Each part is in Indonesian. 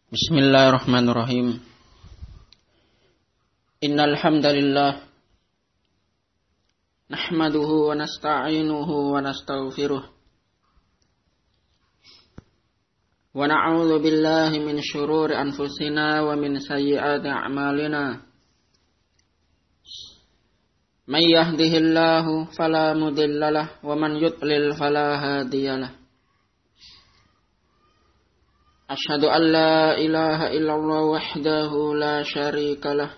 Bismillahirrahmanirrahim. Innal hamdalillah nahmaduhu wa nasta'inuhu wa nastaghfiruh wa na'udzu billahi min syururi anfusina wa min sayyiati a'malina. May yahdihillahu fala mudhillalah wa man yudlil fala hadiyalah. Asyhadu an la ilaha illallah wahdahu la syarika lah.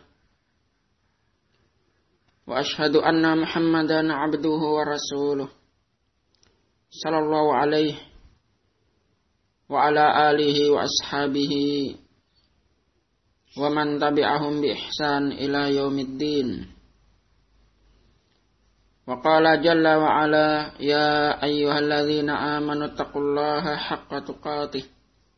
Wa asyhadu anna Muhammadan abduhu wa rasuluh. Sallallahu alaihi wa ala alihi wa ashabihi wa man tabi'ahum bi ihsan ila yaumiddin. Wa qala jalla wa ala ya ayyuhalladzina amanu taqullaha haqqa tuqatih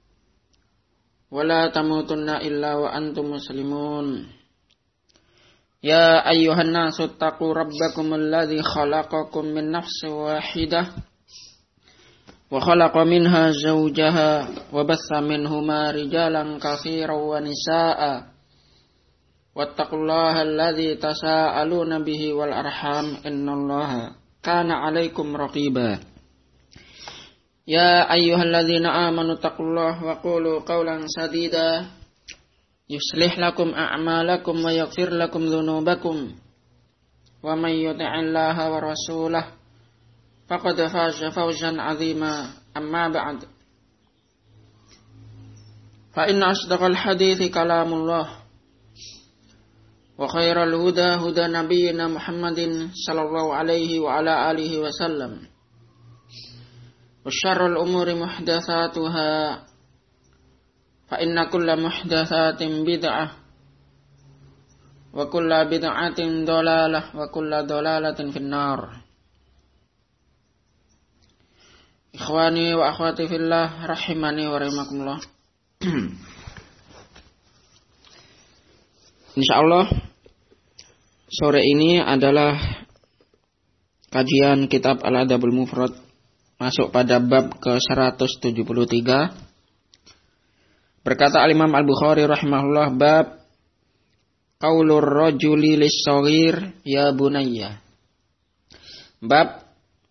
wala tamutunna illa wa antum muslimun. Ya ayyuhan nasu taqu rabbakum alladhi khalaqakum min nafsin wahidah wa khalaqa minha zawjaha wa bassa minhuma rijalan katsiran wa nisaa'a wattaqullaha alladhi tasaaluna bihi wal arham innallaha kana 'alaikum raqiba. Ya ayyuhalladzina amanu taqullaha wa qulu qawlan sadida yuslih lakum a'malakum wa yaghfir lakum dhunubakum wa may yuti'illaha wa rasulahu faqad faza fawzan 'azima. Amma ba'd. Fa inna asdaqal hadithi kalamullah wa khairal huda huda nabiyyina Muhammadin sallallahu alaihi wa ala alihi wa sallam. Wa syarrul umuri muhdatsatuha fa inna kulla muhdatsatin bid'ah wa kulla bid'atin dhalalah wa kulla dhalalatin finnar. Ikhwani wa akhwati fillah rahimani wa rahimakumullah. Insyaallah sore ini adalah kajian kitab Al-Adabul Mufrad, masuk pada bab ke-173. Berkata Al-Imam Al-Bukhari rahimahullah, bab qaulur rajuli lis-shaghir ya bunayya. Bab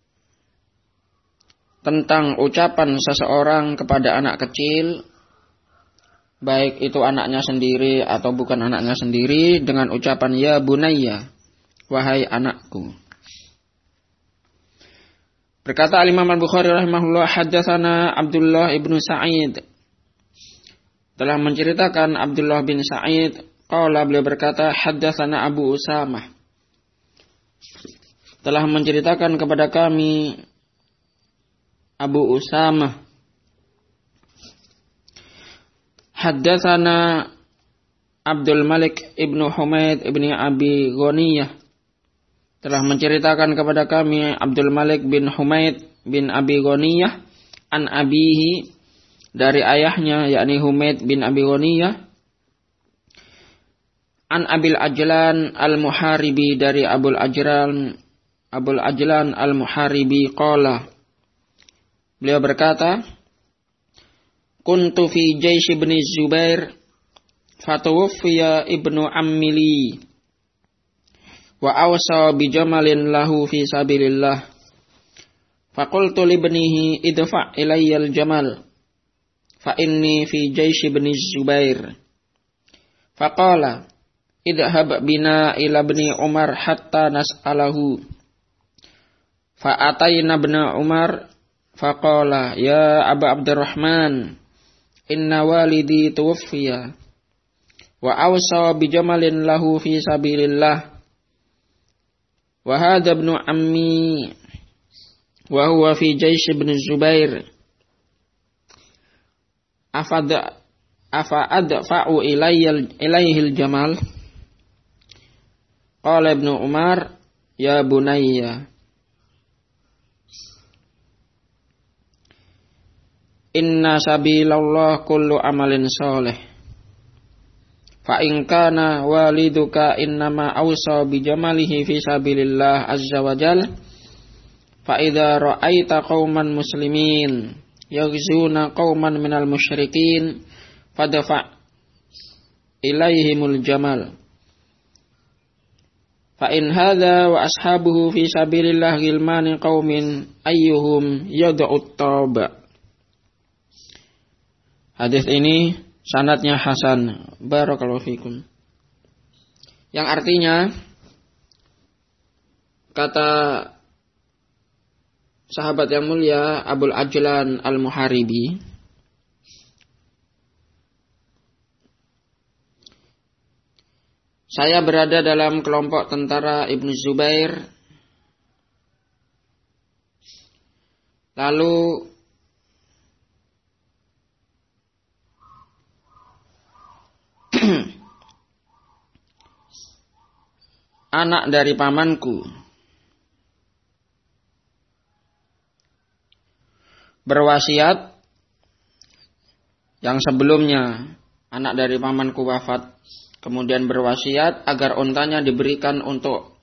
tentang ucapan seseorang kepada anak kecil, baik itu anaknya sendiri atau bukan anaknya sendiri, dengan ucapan ya bunayya, wahai anakku. Berkata Al-Imam Al-Bukhari rahimahullah, haddatsana Abdullah ibnu Sa'id, telah menceritakan Abdullah bin Sa'id, qala, beliau berkata, haddatsana Abu Usamah, telah menceritakan kepada kami Abu Usamah. Haddatsana Abdul Malik ibnu Humaid ibni Abi Ghaniyah, telah menceritakan kepada kami Abdul Malik bin Humaid bin Abi Ghaniyah an abihi, dari ayahnya yakni Humaid bin Abi Ghaniyah, an Abil Ajlan al-Muharibi, dari Abul Ajlan al-Muharibi, qala, beliau berkata, kuntu fi jaish ibn Zubair fatawaffiya ibnu ammili wa awsa bi jamalin lahu fi sabilillah faqultu li ibnihi idfa' ilayya al-jamal fa inni fi jaish ibn Zubair faqala idhhab bina ila ibni Umar hatta nas'alahu fa atayna ibna Umar faqala ya Aba Abdurrahman inna walidi tuwaffiya wa awsa bi jamalin lahu fi sabilillah wa hadha ibnu ammi wa huwa fi jaish ibn Zubair afa adfa'u ilayhi al-jamal. Qala ibnu Umar ya bunayya inna sabilallah kullu amalin soleh fa in kana waliduka innama awsa bi jamalihi fi sabilillah azza wa jal fa idza ra'aita qauman muslimin yaghzuna qauman minal musyrikin fadfa' ilaihimul jamal. Fa in hadza wa ashabuhu fi sabilillah ghilmani qaumin ayyuhum yad'ut tauba. Hadis ini sanadnya hasan. Barakallahu fikum. Yang artinya, kata sahabat yang mulia Abul Ajlan Al-Muharibi, saya berada dalam kelompok tentara Ibnu Zubair, lalu anak dari pamanku berwasiat, yang sebelumnya anak dari pamanku wafat, kemudian berwasiat agar untanya diberikan untuk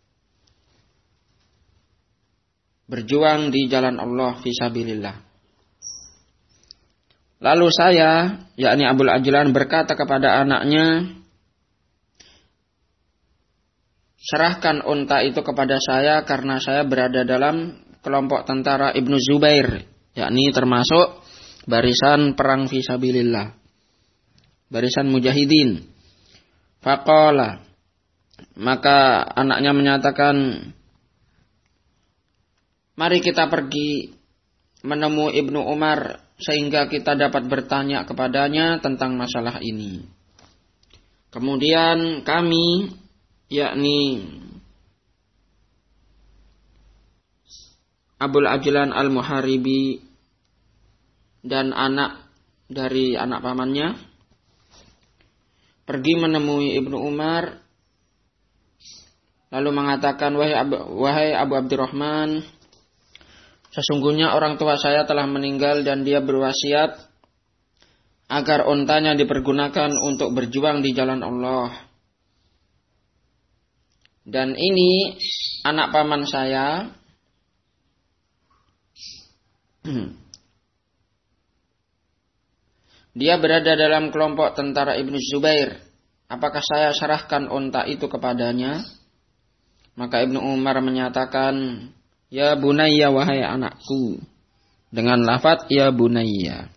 berjuang di jalan Allah fisabilillah. Lalu saya, yakni Abul Ajlan, berkata kepada anaknya, serahkan unta itu kepada saya karena saya berada dalam kelompok tentara Ibnu Zubair, yakni termasuk barisan perang fisabilillah, barisan mujahidin. Faqala, maka anaknya menyatakan, mari kita pergi menemui Ibnu Umar sehingga kita dapat bertanya kepadanya tentang masalah ini. Kemudian kami, yakni Abul Ajlan Al-Muharibi dan anak dari anak pamannya, pergi menemui Ibnu Umar, lalu mengatakan, wahai Abu Abdurrahman, sesungguhnya orang tua saya telah meninggal dan dia berwasiat agar untanya dipergunakan untuk berjuang di jalan Allah. Dan ini anak paman saya, dia berada dalam kelompok tentara Ibnu Zubair. Apakah saya serahkan unta itu kepadanya? Maka Ibnu Umar menyatakan, ya bunayya, wahai anakku, dengan lafaz ya bunayya.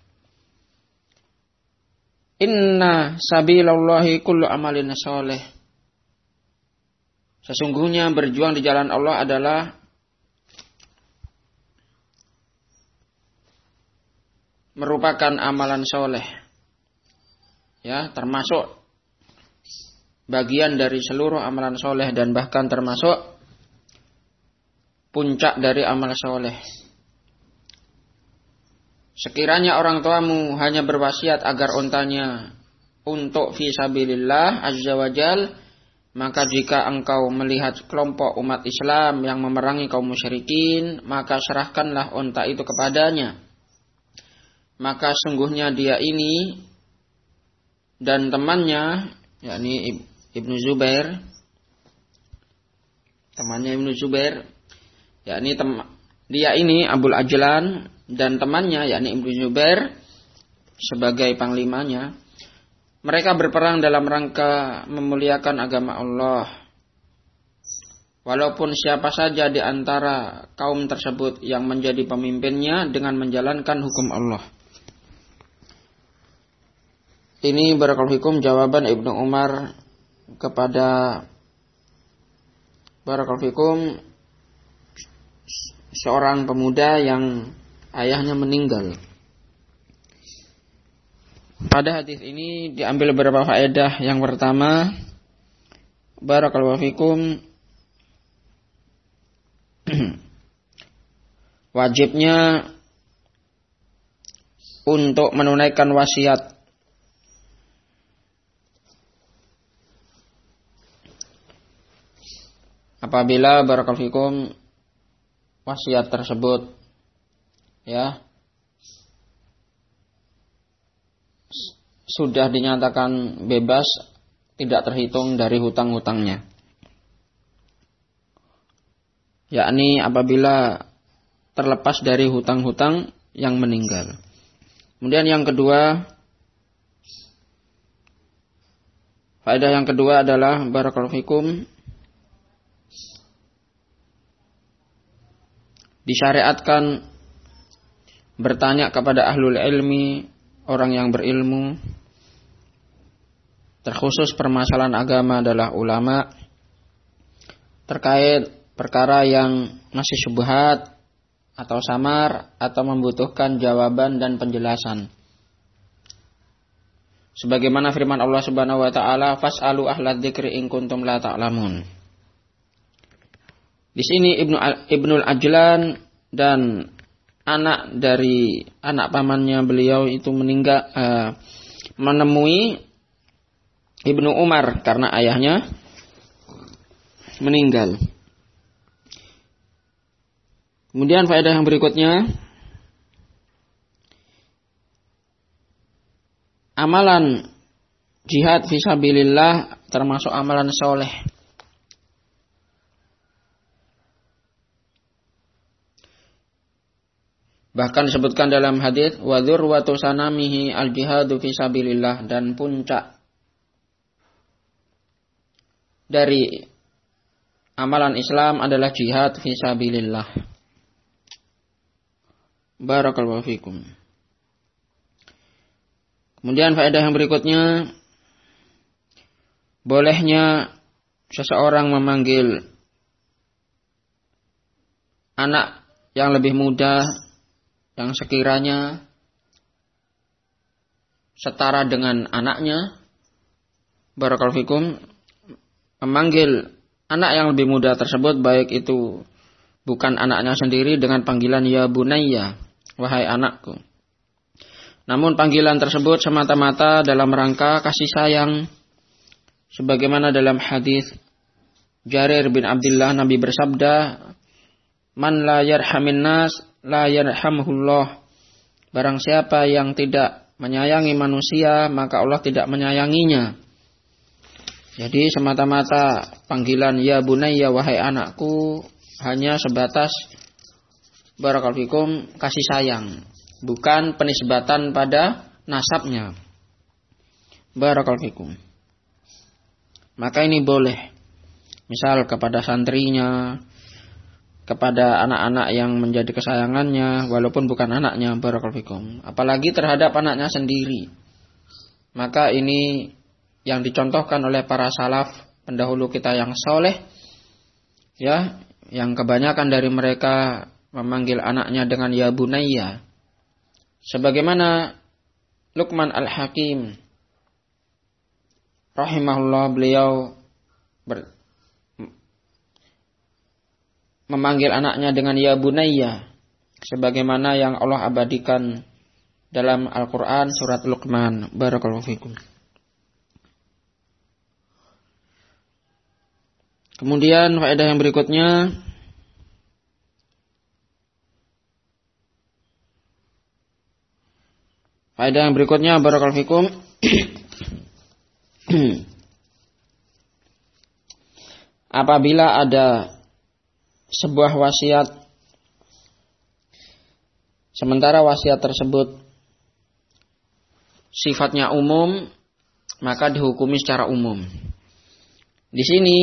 Inna sabilallahi kullu amalin sholeh. Sesungguhnya berjuang di jalan Allah adalah merupakan amalan soleh, ya, termasuk bagian dari seluruh amalan soleh dan bahkan termasuk puncak dari amal soleh. Sekiranya orang tuamu hanya berwasiat agar untanya untuk fisabilillah azza wajal, maka jika engkau melihat kelompok umat Islam yang memerangi kaum musyrikin, maka serahkanlah unta itu kepadanya. Maka sungguhnya dia ini dan temannya, yakni Ibnu Zubair, temannya Ibnu Zubair, yakni dia ini Abul Ajlan dan temannya, yakni Ibnu Zubair sebagai panglimanya, mereka berperang dalam rangka memuliakan agama Allah. Walaupun siapa saja di antara kaum tersebut yang menjadi pemimpinnya dengan menjalankan hukum Allah. Ini barakallahu fikum jawaban Ibnu Umar kepada barakallahu fikum seorang pemuda yang ayahnya meninggal. Pada hadis ini diambil beberapa faedah. Yang pertama, barakallahu fikum, wajibnya untuk menunaikan wasiat apabila barakallahu fikum wasiat tersebut, ya, sudah dinyatakan bebas, tidak terhitung dari hutang-hutangnya, yakni apabila terlepas dari hutang-hutang yang meninggal. Kemudian yang kedua, Faedah yang kedua adalah barakallahu fikum, disyariatkan bertanya kepada ahlul ilmi, orang yang berilmu, terkhusus permasalahan agama adalah ulama, terkait perkara yang masih syubhat atau samar atau membutuhkan jawaban dan penjelasan. Sebagaimana firman Allah Subhanahu wa taala, "Fas'alu ahlad dzikri in kuntum la ta'lamun." Di sini Ibnul Ajlan dan anak pamannya beliau itu menemui Ibnu Umar karena ayahnya meninggal. Kemudian faedah yang berikutnya, amalan jihad fisabilillah termasuk amalan soleh. Bahkan disebutkan dalam hadis, wa dzurwatu sanamihi al-jihadu fisabilillah, dan puncak dari amalan Islam adalah jihad fisabilillah. Barakallahu fikum. Kemudian faedah yang berikutnya, bolehnya seseorang memanggil anak yang lebih muda yang sekiranya setara dengan anaknya, barakallahu fikum, memanggil anak yang lebih muda tersebut, baik itu bukan anaknya sendiri, dengan panggilan ya bunayya, wahai anakku. Namun panggilan tersebut semata-mata dalam rangka kasih sayang. Sebagaimana dalam hadis Jarir bin Abdullah, Nabi bersabda, "Man la yarhamin nas la yarhamhullah." Barang siapa yang tidak menyayangi manusia, maka Allah tidak menyayanginya. Jadi semata-mata panggilan ya bunayya, wahai anakku, hanya sebatas barakallahu fikum kasih sayang, bukan penisbatan pada nasabnya. Barakallahu fikum. Maka ini boleh, misal kepada santrinya, kepada anak-anak yang menjadi kesayangannya, walaupun bukan anaknya, barakallahu fikum. Apalagi terhadap anaknya sendiri. Maka ini yang dicontohkan oleh para salaf pendahulu kita yang soleh, ya, yang kebanyakan dari mereka memanggil anaknya dengan ya bunayya. Sebagaimana Luqman Al-Hakim rahimahullah, beliau memanggil anaknya dengan ya bunayya, sebagaimana yang Allah abadikan dalam Al-Quran surat Luqman. Barakallahu fikum. Kemudian faedah yang berikutnya, barakallahu fikum, apabila ada sebuah wasiat, sementara wasiat tersebut sifatnya umum, maka dihukumi secara umum. Di sini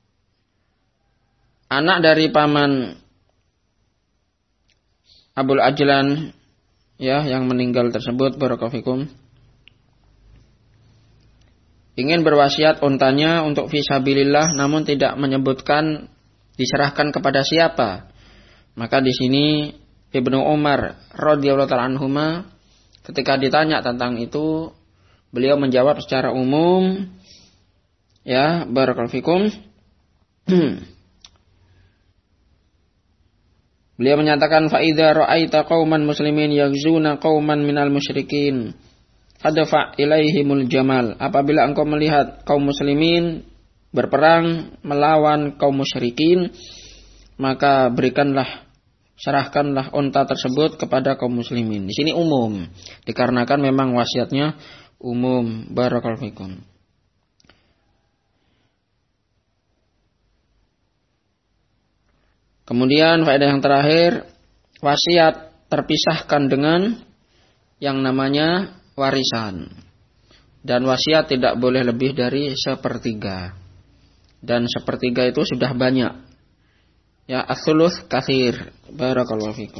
anak dari paman Abul Ajlan, ya, yang meninggal tersebut, barakallahu fikum, ingin berwasiat untanya untuk fisabilillah, namun tidak menyebutkan diserahkan kepada siapa. Maka di sini Ibnu Umar radhiyallahu ta'ala anhuma, ketika ditanya tentang itu, beliau menjawab secara umum, ya, barakallahu fikum. Beliau menyatakan, fa idza ra'aita qauman muslimin yaghzuna qauman minal musyrikin fadfa ilaihimul jamal. Apabila engkau melihat kaum muslimin berperang melawan kaum musyrikin, maka serahkanlah unta tersebut kepada kaum muslimin. Di sini umum, dikarenakan memang wasiatnya umum. Barakallahu fikum. Kemudian faedah yang terakhir, wasiat terpisahkan dengan yang namanya warisan. Dan wasiat tidak boleh lebih dari 1/3. Dan 1/3 itu sudah banyak. Ya, ats-tsuluts katsir. Barakallahu fikum.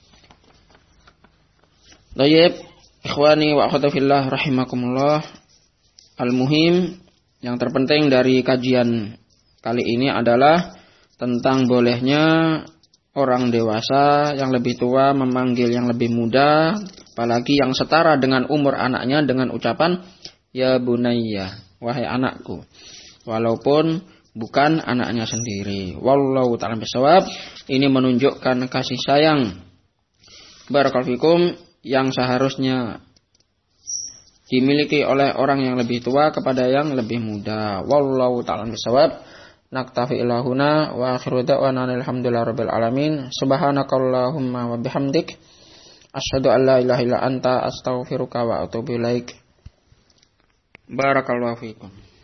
Baik, ikhwani wa akhwati fillah rahimakumullah. Al-muhim, yang terpenting dari kajian kali ini adalah tentang bolehnya orang dewasa yang lebih tua memanggil yang lebih muda, apalagi yang setara dengan umur anaknya, dengan ucapan ya bunayya, wahai anakku, walaupun bukan anaknya sendiri. Wallahu ta'ala bishawab. Ini menunjukkan kasih sayang, barakallahu fikum, yang seharusnya dimiliki oleh orang yang lebih tua kepada yang lebih muda. Wallahu ta'ala bishawab. Naktafi ilahuna wa akhiru da'wana alhamdulillahirabbil alamin. Subhanakallahumma wa bihamdik asyhadu an la ilaha illa anta astaghfiruka wa atubu ilaik. Barakallahu fikum.